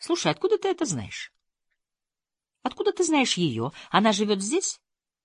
Слушай, откуда ты это знаешь? Откуда ты знаешь ее? Она живет здесь?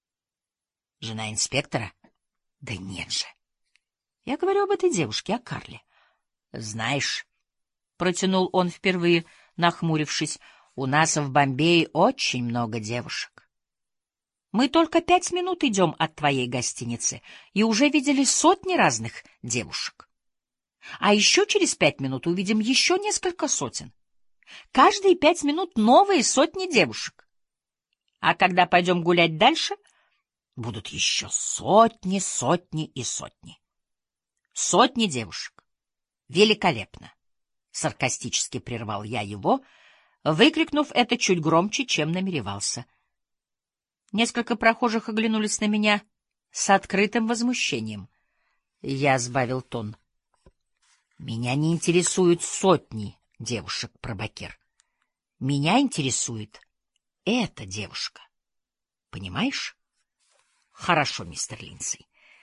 Жена инспектора? Да нет же. Я говорю об этой девушке, о Карле. Знаешь, протянул он впервые, нахмурившись, у нас в Бомбее очень много девушек. Мы только 5 минут идем от твоей гостиницы и уже видели сотни разных девушек. А еще через 5 минут увидим еще несколько сотен. Каждые 5 минут новые сотни девушек. А когда пойдем гулять дальше, будут еще сотни, сотни и сотни. Сотни девушек. Великолепно! Саркастически прервал я его, выкрикнув это чуть громче, чем намеревался. Несколько прохожих оглянулись на меня с открытым возмущением. Я сбавил тон. Меня не интересуют сотни девушек, Пробакер. Меня интересует эта девушка. Понимаешь? Хорошо, мистер Линдсей.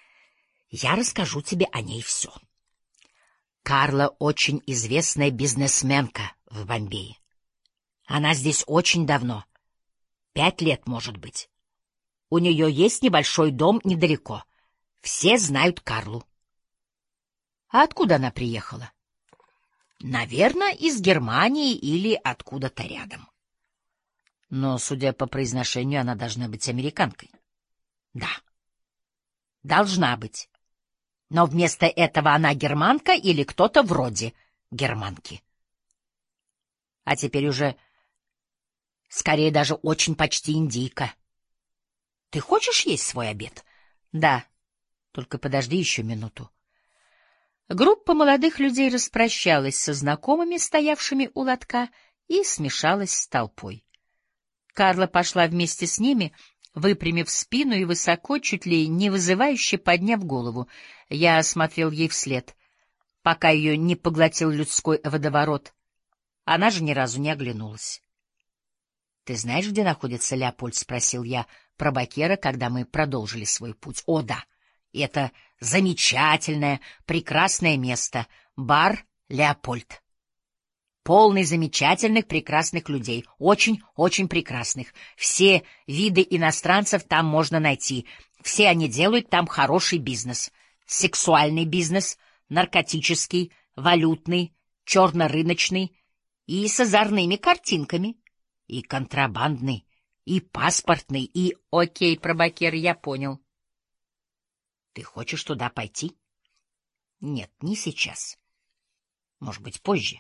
Я расскажу тебе о ней все. Карла очень известная бизнесменка в Бомбее. Она здесь очень давно. 5 лет, может быть. У нее есть небольшой дом недалеко. Все знают Карлу. А откуда она приехала? Наверное, из Германии или откуда-то рядом. Но, судя по произношению, она должна быть американкой. Да, должна быть. Но вместо этого она германка или кто-то вроде германки. А теперь уже, скорее даже очень почти индийка. Ты хочешь есть свой обед? Да, только подожди еще минуту. Группа молодых людей распрощалась со знакомыми, стоявшими у лотка, и смешалась с толпой. Карла пошла вместе с ними, выпрямив спину и высоко, чуть ли не вызывающе подняв голову. Я смотрел ей вслед, пока ее не поглотил людской водоворот. Она же ни разу не оглянулась. — Ты знаешь, где находится Леопольд? — спросил я Пробакера, когда мы продолжили свой путь. — О, да, это замечательное, прекрасное место. Бар Леопольд. Полный замечательных, прекрасных людей. Очень, очень прекрасных. Все виды иностранцев там можно найти. Все они делают там хороший бизнес. Сексуальный бизнес, наркотический, валютный, черно-рыночный и с озорными картинками. И контрабандный, и паспортный, и... Окей, Пробакер, я понял. Ты хочешь туда пойти? Нет, не сейчас. Может быть, позже.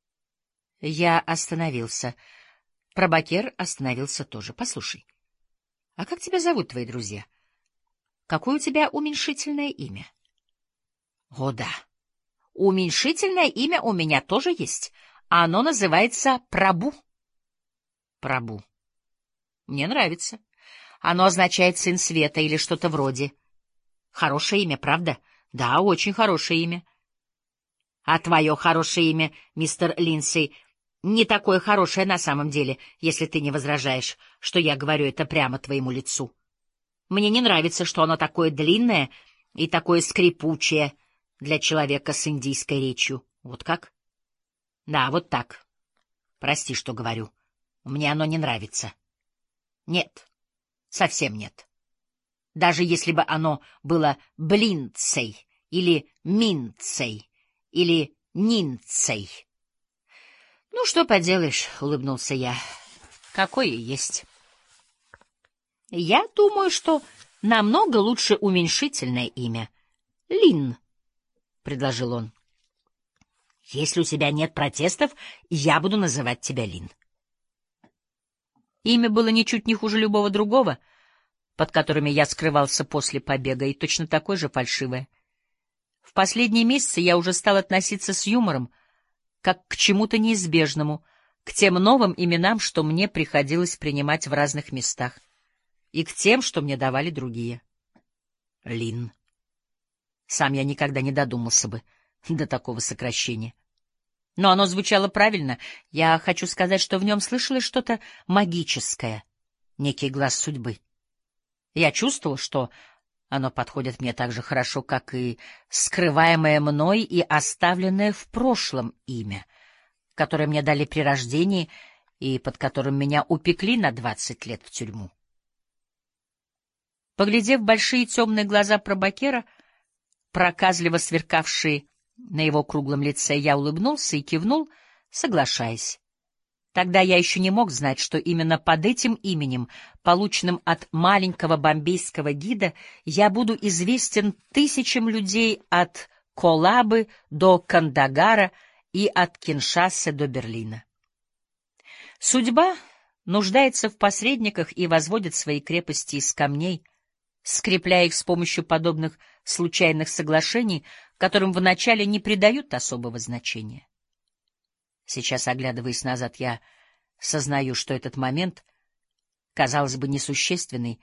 Я остановился. Пробакер остановился тоже. Послушай, а как тебя зовут твои друзья? Какое у тебя уменьшительное имя? О, да. Уменьшительное имя у меня тоже есть. Оно называется Прабу. Прабу. Мне нравится. Оно означает «сын света» или что-то вроде. Хорошее имя, правда? Да, очень хорошее имя. А твое хорошее имя, мистер Линдсей, не такое хорошее на самом деле, если ты не возражаешь, что я говорю это прямо твоему лицу. Мне не нравится, что оно такое длинное и такое скрипучее для человека с индийской речью. Вот как? Да, вот так. Прости, что говорю. Мне оно не нравится. Нет, совсем нет. Даже если бы оно было Блиндсей или Минцей или Нинцей. — Ну, что поделаешь, — улыбнулся я. — Какое есть. — Я думаю, что намного лучше уменьшительное имя. — Лин, — предложил он. — Если у тебя нет протестов, я буду называть тебя Лин. Имя было ничуть не хуже любого другого, под которыми я скрывался после побега, и точно такое же фальшивое. В последние месяцы я уже стал относиться с юмором, как к чему-то неизбежному, к тем новым именам, что мне приходилось принимать в разных местах, и к тем, что мне давали другие. Лин. Сам я никогда не додумался бы до такого сокращения. Но оно звучало правильно. Я хочу сказать, что в нем слышалось что-то магическое, некий глаз судьбы. Я чувствовал, что оно подходит мне так же хорошо, как и скрываемое мной и оставленное в прошлом имя. которое мне дали при рождении и под которым меня упекли на 20 лет в тюрьму. Поглядев в большие темные глаза пробакера, проказливо сверкавшие на его круглом лице, я улыбнулся и кивнул, соглашаясь. Тогда я еще не мог знать, что именно под этим именем, полученным от маленького бомбейского гида, я буду известен тысячам людей от Колабы до Кандагара и от Киншасы до Берлина. Судьба нуждается в посредниках и возводит свои крепости из камней, скрепляя их с помощью подобных случайных соглашений, которым вначале не придают особого значения. Сейчас, оглядываясь назад, я сознаю, что этот момент, казалось бы, несущественный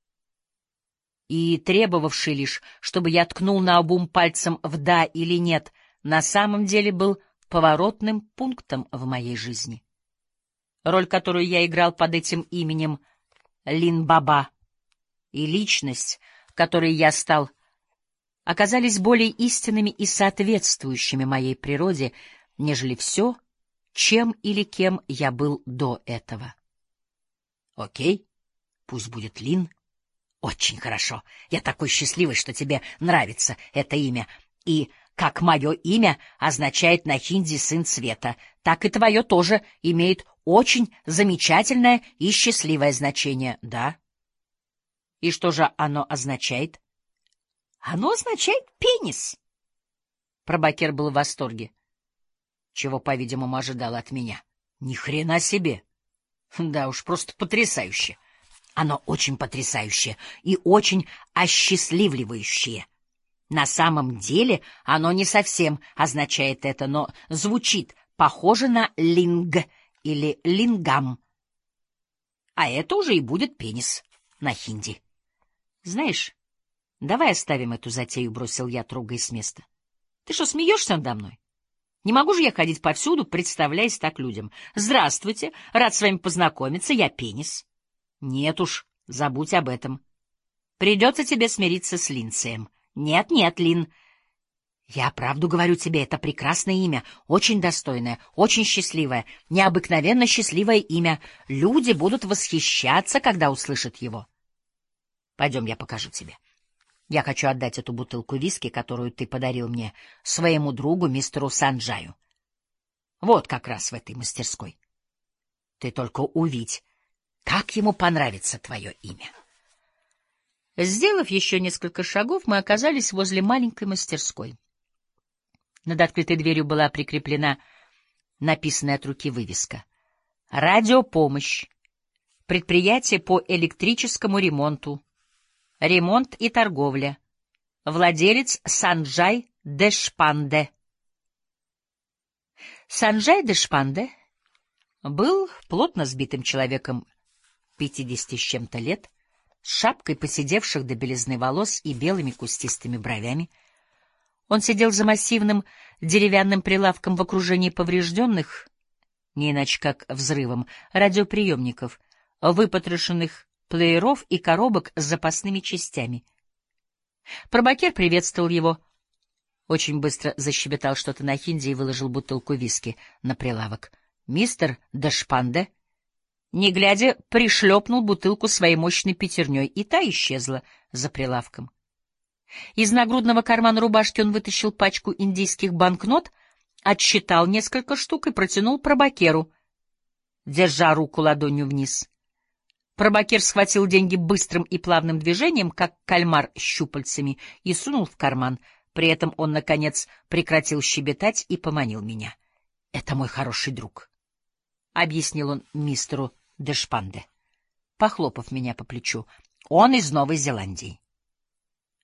и требовавший лишь, чтобы я ткнул наобум пальцем в «да» или «нет», на самом деле был поворотным пунктом в моей жизни. Роль, которую я играл под этим именем Лин-Баба, и личность, которой я стал, оказались более истинными и соответствующими моей природе, нежели все, чем или кем я был до этого. Окей, пусть будет Лин. Очень хорошо. Я такой счастливый, что тебе нравится это имя. И как мое имя означает на хинди «сын света», так и твое тоже имеет очень замечательное и счастливое значение, да? И что же оно означает? Оно означает пенис. Пробакер был в восторге, чего, по-видимому, ожидал от меня. Ни хрена себе! Да уж, просто потрясающе. Оно очень потрясающее и очень осчастливливающее. На самом деле оно не совсем означает это, но звучит похоже на линг или лингам. А это уже и будет пенис на хинди. Знаешь, давай оставим эту затею, — бросил я, трогаясь с места. Ты что, смеешься надо мной? Не могу же я ходить повсюду, представляясь так людям. Здравствуйте, рад с вами познакомиться, я пенис. Нет уж, забудь об этом. Придется тебе смириться с Линдсеем. Нет, нет, Лин. Я правду говорю тебе, это прекрасное имя, очень достойное, очень счастливое, необыкновенно счастливое имя. Люди будут восхищаться, когда услышат его. Пойдем, я покажу тебе. Я хочу отдать эту бутылку виски, которую ты подарил мне, своему другу, мистеру Санджаю. Вот как раз в этой мастерской. Ты только увидь, как ему понравится твое имя. Сделав еще несколько шагов, мы оказались возле маленькой мастерской. Над открытой дверью была прикреплена написанная от руки вывеска: «Радиопомощь. Предприятие по электрическому ремонту. Ремонт и торговля. Владелец Санджай Дешпанде». Санджай Дешпанде был плотно сбитым человеком 50 с чем-то лет, с шапкой поседевших до белизны волос и белыми кустистыми бровями. Он сидел за массивным деревянным прилавком в окружении поврежденных, не иначе как взрывом, радиоприемников, выпотрошенных плееров и коробок с запасными частями. Пробакер приветствовал его, очень быстро защебетал что-то на хинди и выложил бутылку виски на прилавок. Мистер Дешпанде, не глядя, пришлепнул бутылку своей мощной пятерней, и та исчезла за прилавком. Из нагрудного кармана рубашки он вытащил пачку индийских банкнот, отсчитал несколько штук и протянул пробакеру, держа руку ладонью вниз. Пробакер схватил деньги быстрым и плавным движением, как кальмар с щупальцами, и сунул в карман. При этом он, наконец, прекратил щебетать и поманил меня. — Это мой хороший друг, — объяснил он мистеру Дешпанде, похлопав меня по плечу. — Он из Новой Зеландии.